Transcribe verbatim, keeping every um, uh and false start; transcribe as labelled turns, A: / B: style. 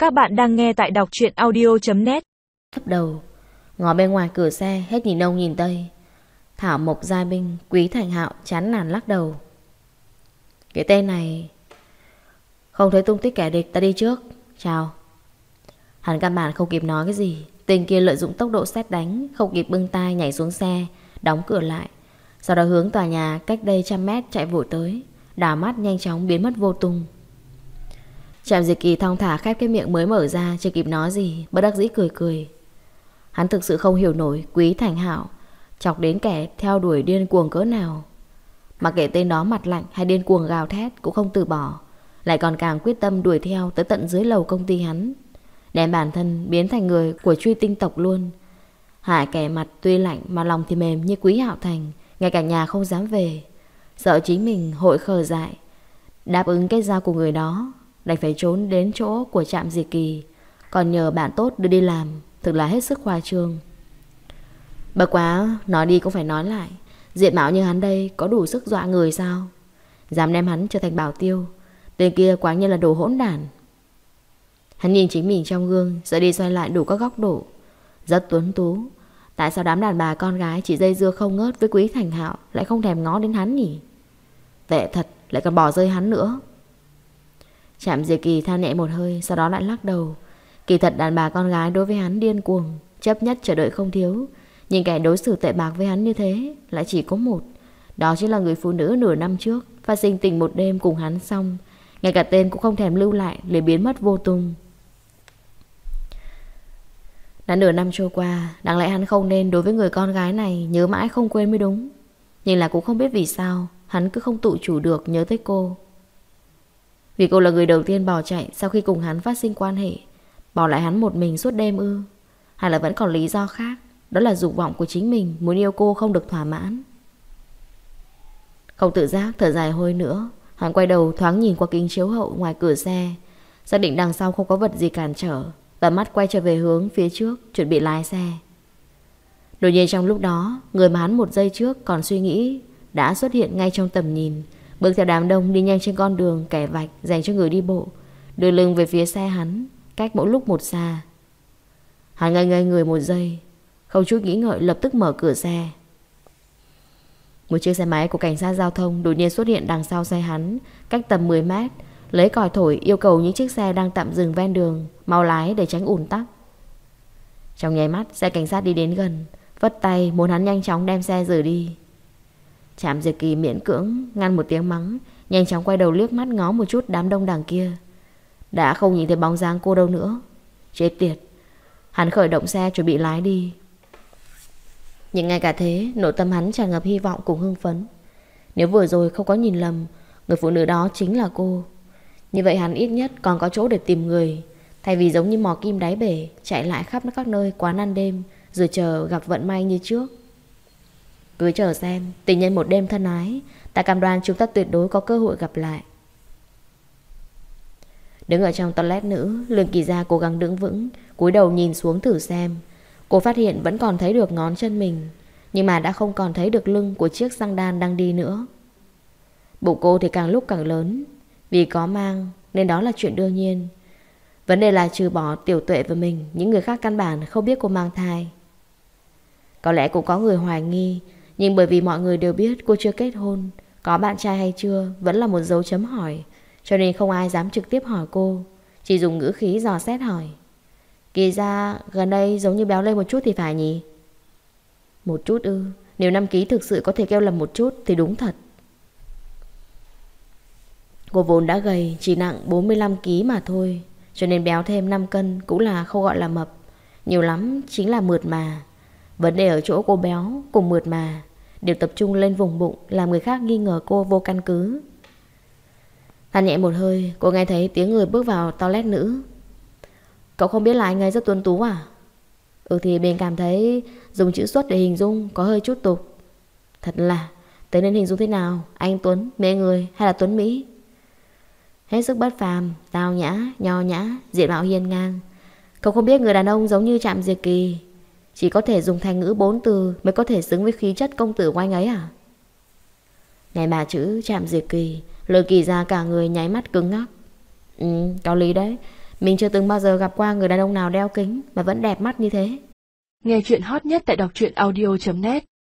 A: Các bạn đang nghe tại đọc truyện audio chấm net.
B: Thấp đầu, ngó bên ngoài cửa xe, hết nhìn đông nhìn tây. Thảo Mộc Giai Binh, Quý Thành Hạo chán nản lắc đầu. Cái tên này không thấy tung tích kẻ địch, ta đi trước. Chào. Hắn căn bản không kịp nói cái gì. Tên kia lợi dụng tốc độ sét đánh, không kịp bưng tay nhảy xuống xe, đóng cửa lại. Sau đó hướng tòa nhà cách đây trăm mét chạy vội tới, đảo mắt nhanh chóng biến mất vô tung. Trạm Diệt Kỳ thong thả khép cái miệng mới mở ra, chưa kịp nói gì, bất đắc dĩ cười cười. Hắn thực sự không hiểu nổi Quý Thành Hạo chọc đến kẻ theo đuổi điên cuồng cỡ nào. Mà kể tên đó mặt lạnh hay điên cuồng gào thét cũng không từ bỏ, lại còn càng quyết tâm đuổi theo tới tận dưới lầu công ty hắn, đem bản thân biến thành người của Truy Tinh tộc luôn. Hại kẻ mặt tuy lạnh mà lòng thì mềm như Quý Hạo Thành, ngay cả nhà không dám về, sợ chính mình hội khờ dại đáp ứng cái giao của người đó, đành phải trốn đến chỗ của Trạm Diệt Kỳ, còn nhờ bạn tốt đưa đi làm, thực là hết sức khoa trương. Bất quá, nói đi cũng phải nói lại, diện mạo như hắn đây có đủ sức dọa người sao? Dám đem hắn trở thành bảo tiêu, tên kia quá như là đồ hỗn đản. Hắn nhìn chính mình trong gương, xoay đi xoay lại đủ các góc độ, rất tuấn tú. Tại sao đám đàn bà con gái chỉ dây dưa không ngớt với Quý Thành Hạo lại không thèm ngó đến hắn nhỉ? Tệ thật, lại còn bỏ rơi hắn nữa. Trạm Diệt Kỳ than nhẹ một hơi, sau đó lại lắc đầu. Kỳ thật đàn bà con gái đối với hắn điên cuồng, chấp nhất chờ đợi không thiếu, nhưng kẻ đối xử tệ bạc với hắn như thế lại chỉ có một. Đó chính là người phụ nữ nửa năm trước phát sinh tình một đêm cùng hắn xong, ngay cả tên cũng không thèm lưu lại, liền biến mất vô tung. Đã nửa năm trôi qua, đáng lẽ hắn không nên đối với người con gái này nhớ mãi không quên mới đúng. Nhưng là cũng không biết vì sao hắn cứ không tự chủ được nhớ tới cô. Vì cô là người đầu tiên bỏ chạy sau khi cùng hắn phát sinh quan hệ, bỏ lại hắn một mình suốt đêm ư? Hay là vẫn còn lý do khác? Đó là dục vọng của chính mình muốn yêu cô không được thỏa mãn. Không tự giác thở dài hơi nữa, hắn quay đầu thoáng nhìn qua kính chiếu hậu ngoài cửa xe, xác định đằng sau không có vật gì cản trở, tầm mắt quay trở về hướng phía trước, chuẩn bị lái xe. Đột nhiên trong lúc đó, người mà hắn một giây trước còn suy nghĩ đã xuất hiện ngay trong tầm nhìn, bước theo đám đông đi nhanh trên con đường kẻ vạch dành cho người đi bộ, đưa lưng về phía xe hắn, cách mỗi lúc một xa. Hắn ngây ngây người một giây, không chút nghĩ ngợi lập tức mở cửa xe. Một chiếc xe máy của cảnh sát giao thông đột nhiên xuất hiện đằng sau xe hắn, cách tầm mười mét, lấy còi thổi yêu cầu những chiếc xe đang tạm dừng ven đường mau lái để tránh ùn tắc. Trong nháy mắt, xe cảnh sát đi đến gần, vất tay muốn hắn nhanh chóng đem xe rời đi. Trạm Diệt Kỳ miễn cưỡng ngăn một tiếng mắng, nhanh chóng quay đầu liếc mắt ngó một chút đám đông đằng kia. Đã không nhìn thấy bóng dáng cô đâu nữa. Chết tiệt. Hắn khởi động xe chuẩn bị lái đi. Nhưng ngay cả thế, nội tâm hắn tràn ngập hy vọng cùng hưng phấn. Nếu vừa rồi không có nhìn lầm, người phụ nữ đó chính là cô, như vậy hắn ít nhất còn có chỗ để tìm người, thay vì giống như mò kim đáy bể chạy lại khắp các nơi quán ăn đêm rồi chờ gặp vận may như trước. Cứ chờ xem, tình nhân một đêm thân ái, ta cam đoan chúng ta tuyệt đối có cơ hội gặp lại. Đứng ở trong toilet nữ, Lương Kỳ Gia cố gắng đứng vững, cúi đầu nhìn xuống thử xem. Cô phát hiện vẫn còn thấy được ngón chân mình, nhưng mà đã không còn thấy được lưng của chiếc xăng đan đang đi nữa. Bụng cô thì càng lúc càng lớn, vì có mang nên đó là chuyện đương nhiên. Vấn đề là trừ bỏ Tiểu Tuệ và mình, những người khác căn bản không biết cô mang thai. Có lẽ cũng có người hoài nghi, nhưng bởi vì mọi người đều biết cô chưa kết hôn, có bạn trai hay chưa vẫn là một dấu chấm hỏi, cho nên không ai dám trực tiếp hỏi cô, chỉ dùng ngữ khí dò xét hỏi. Kỳ ra gần đây giống như béo lên một chút thì phải nhỉ? Một chút ư? Nếu năm ký thực sự có thể kêu là một chút thì đúng thật. Cô vốn đã gầy, chỉ nặng bốn mươi lăm ki lô gam mà thôi, cho nên béo thêm năm cân cũng là không gọi là mập, nhiều lắm chính là mượt mà. Vấn đề ở chỗ cô béo cùng mượt mà đều tập trung lên vùng bụng, làm người khác nghi ngờ cô vô căn cứ. Than nhẹ một hơi, cô nghe thấy tiếng người bước vào toilet nữ. Cậu không biết là anh ấy rất tuấn tú à? Ừ thì mình cảm thấy dùng chữ xuất để hình dung có hơi chút tục. Thật là, thế nên hình dung thế nào? Anh Tuấn, mê người hay là Tuấn Mỹ? Hết sức bất phàm, tao nhã, nho nhã, diện mạo hiên ngang. Cậu không biết người đàn ông giống như Trạm Diệt Kỳ chỉ có thể dùng thành ngữ bốn từ mới có thể xứng với khí chất công tử của anh ấy à? Nghe bà chữ Trạm Diệt Kỳ, Lời Kỳ ra cả người nháy mắt cứng ngắc. Ừ, có lý đấy. Mình chưa từng bao giờ gặp qua người đàn ông nào đeo kính mà vẫn đẹp mắt như thế.
A: Nghe chuyện hot nhất tại đọc truyện audio chấm net.